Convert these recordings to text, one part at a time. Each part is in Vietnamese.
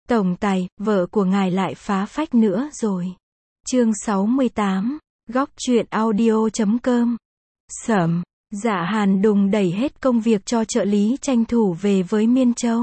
Tổng tài, vợ của ngài lại phá phách nữa rồi. Chương 68, góc truyện audio.com. Sẩm, Dạ Hàn đùng đẩy hết công việc cho trợ lý tranh thủ về với Miên Châu.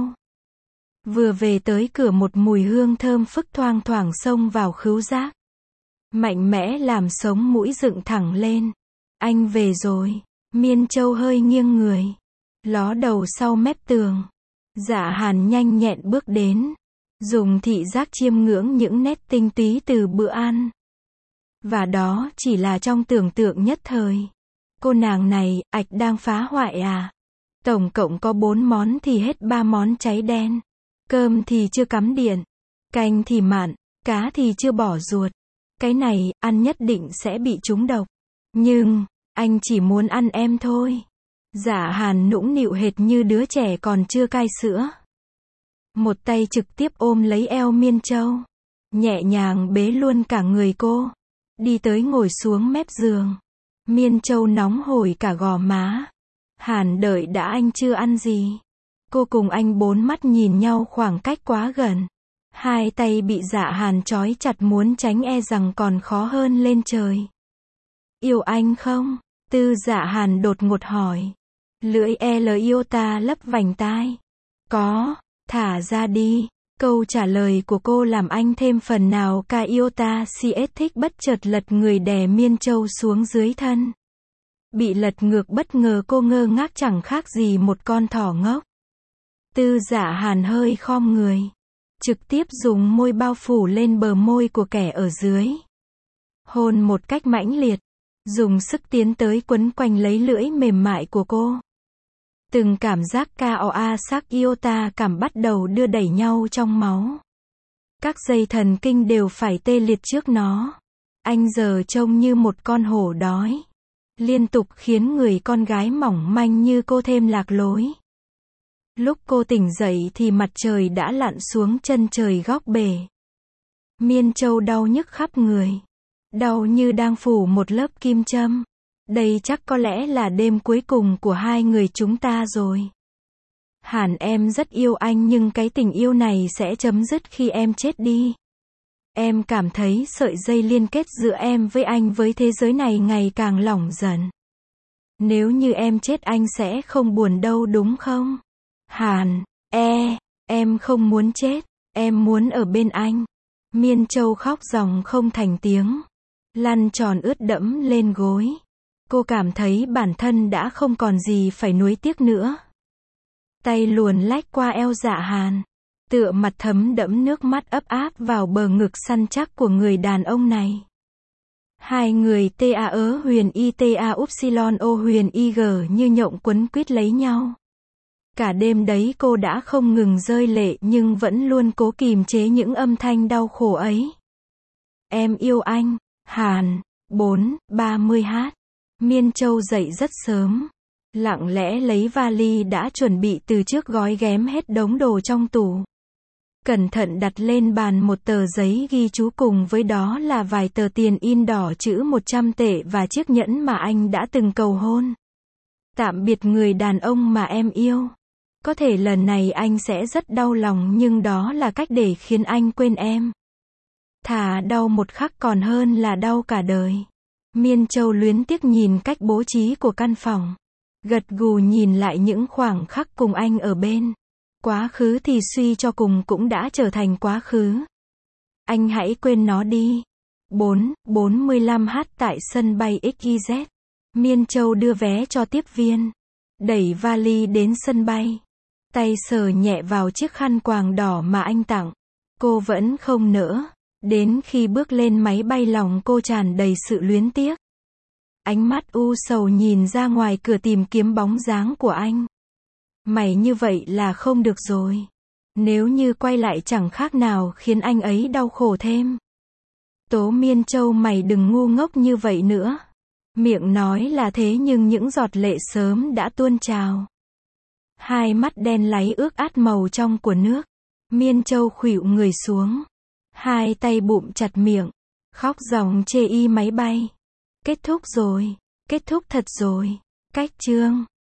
Vừa về tới cửa một mùi hương thơm phức thoang thoảng xông vào khứu giác. Mạnh mẽ làm sống mũi dựng thẳng lên. Anh về rồi. Miên Châu hơi nghiêng người. Ló đầu sau mép tường. Dạ Hàn nhanh nhẹn bước đến. Dùng thị giác chiêm ngưỡng những nét tinh túy từ bữa ăn. Và đó chỉ là trong tưởng tượng nhất thời. Cô nàng này, ạch đang phá hoại à? Tổng cộng có 4 món thì hết 3 món cháy đen. Cơm thì chưa cắm điện. Canh thì mặn. Cá thì chưa bỏ ruột. Cái này, ăn nhất định sẽ bị trúng độc. Nhưng, anh chỉ muốn ăn em thôi. Dạ Hàn nũng nịu hệt như đứa trẻ còn chưa cai sữa. Một tay trực tiếp ôm lấy eo Miên Châu. Nhẹ nhàng bế luôn cả người cô. Đi tới ngồi xuống mép giường. Miên Châu nóng hổi cả gò má. Hàn đợi đã, anh chưa ăn gì. Cô cùng anh 4 mắt nhìn nhau khoảng cách quá gần. Hai tay bị Dạ Hàn trói chặt muốn tránh e rằng còn khó hơn lên trời. Yêu anh không? Tư Dạ Hàn đột ngột hỏi. Lưỡi iota lấp vành tai. Có, thả ra đi. Câu trả lời của cô làm anh thêm phần nào ca iota CS thích bất chợt lật người đè Miên Châu xuống dưới thân. Bị lật ngược bất ngờ cô ngơ ngác chẳng khác gì một con thỏ ngốc. Tư Dạ Hàn hơi khom người. Trực tiếp dùng môi bao phủ lên bờ môi của kẻ ở dưới. Hôn một cách mãnh liệt. Dùng sức tiến tới quấn quanh lấy lưỡi mềm mại của cô. Từng cảm giác KOA sắc iota cảm bắt đầu đưa đẩy nhau trong máu. Các dây thần kinh đều phải tê liệt trước nó. Anh giờ trông như một con hổ đói. Liên tục khiến người con gái mỏng manh như cô thêm lạc lối. Lúc cô tỉnh dậy thì mặt trời đã lặn xuống chân trời góc bể. Miên Châu đau nhức khắp người. Đau như đang phủ một lớp kim châm. Đây chắc có lẽ là đêm cuối cùng của hai người chúng ta rồi. Hàn, em rất yêu anh nhưng cái tình yêu này sẽ chấm dứt khi em chết đi. Em cảm thấy sợi dây liên kết giữa em với anh với thế giới này ngày càng lỏng dần. Nếu như em chết anh sẽ không buồn đâu đúng không? Hàn, em không muốn chết, em muốn ở bên anh. Miên Châu khóc ròng không thành tiếng. Lăn tròn ướt đẫm lên gối. Cô cảm thấy bản thân đã không còn gì phải nuối tiếc nữa. Tay luồn lách qua eo Dạ Hàn. Tựa mặt thấm đẫm nước mắt ấp áp vào bờ ngực săn chắc của người đàn ông này. Hai người TAE huyền I TA upsilon O huyền IG như nhộng quấn quýt lấy nhau. Cả đêm đấy cô đã không ngừng rơi lệ nhưng vẫn luôn cố kìm chế những âm thanh đau khổ ấy. Em yêu anh, Hàn. 4:30h. Miên Châu dậy rất sớm. Lặng lẽ lấy vali đã chuẩn bị từ trước gói ghém hết đống đồ trong tủ. Cẩn thận đặt lên bàn một tờ giấy ghi chú cùng với đó là vài tờ tiền in đỏ chữ 100 tệ và chiếc nhẫn mà anh đã từng cầu hôn. Tạm biệt người đàn ông mà em yêu. Có thể lần này anh sẽ rất đau lòng nhưng đó là cách để khiến anh quên em. Thà đau một khắc còn hơn là đau cả đời. Miên Châu luyến tiếc nhìn cách bố trí của căn phòng. Gật gù nhìn lại những khoảng khắc cùng anh ở bên. Quá khứ thì suy cho cùng cũng đã trở thành quá khứ. Anh hãy quên nó đi. 4:45h tại sân bay XYZ. Miên Châu đưa vé cho tiếp viên. Đẩy vali đến sân bay. Tay sờ nhẹ vào chiếc khăn quàng đỏ mà anh tặng. Cô vẫn không nỡ. Đến khi bước lên máy bay lòng cô tràn đầy sự luyến tiếc. Ánh mắt u sầu nhìn ra ngoài cửa tìm kiếm bóng dáng của anh. Mày như vậy là không được rồi. Nếu như quay lại chẳng khác nào khiến anh ấy đau khổ thêm. Tố Miên Châu, mày đừng ngu ngốc như vậy nữa. Miệng nói là thế nhưng những giọt lệ sớm đã tuôn trào. Hai mắt đen láy ướt át màu trong của nước. Miên Châu khuỵu người xuống. Hai tay bụm chặt miệng. Khóc ròng chê y máy bay. Kết thúc rồi. Kết thúc thật rồi. Cách chương.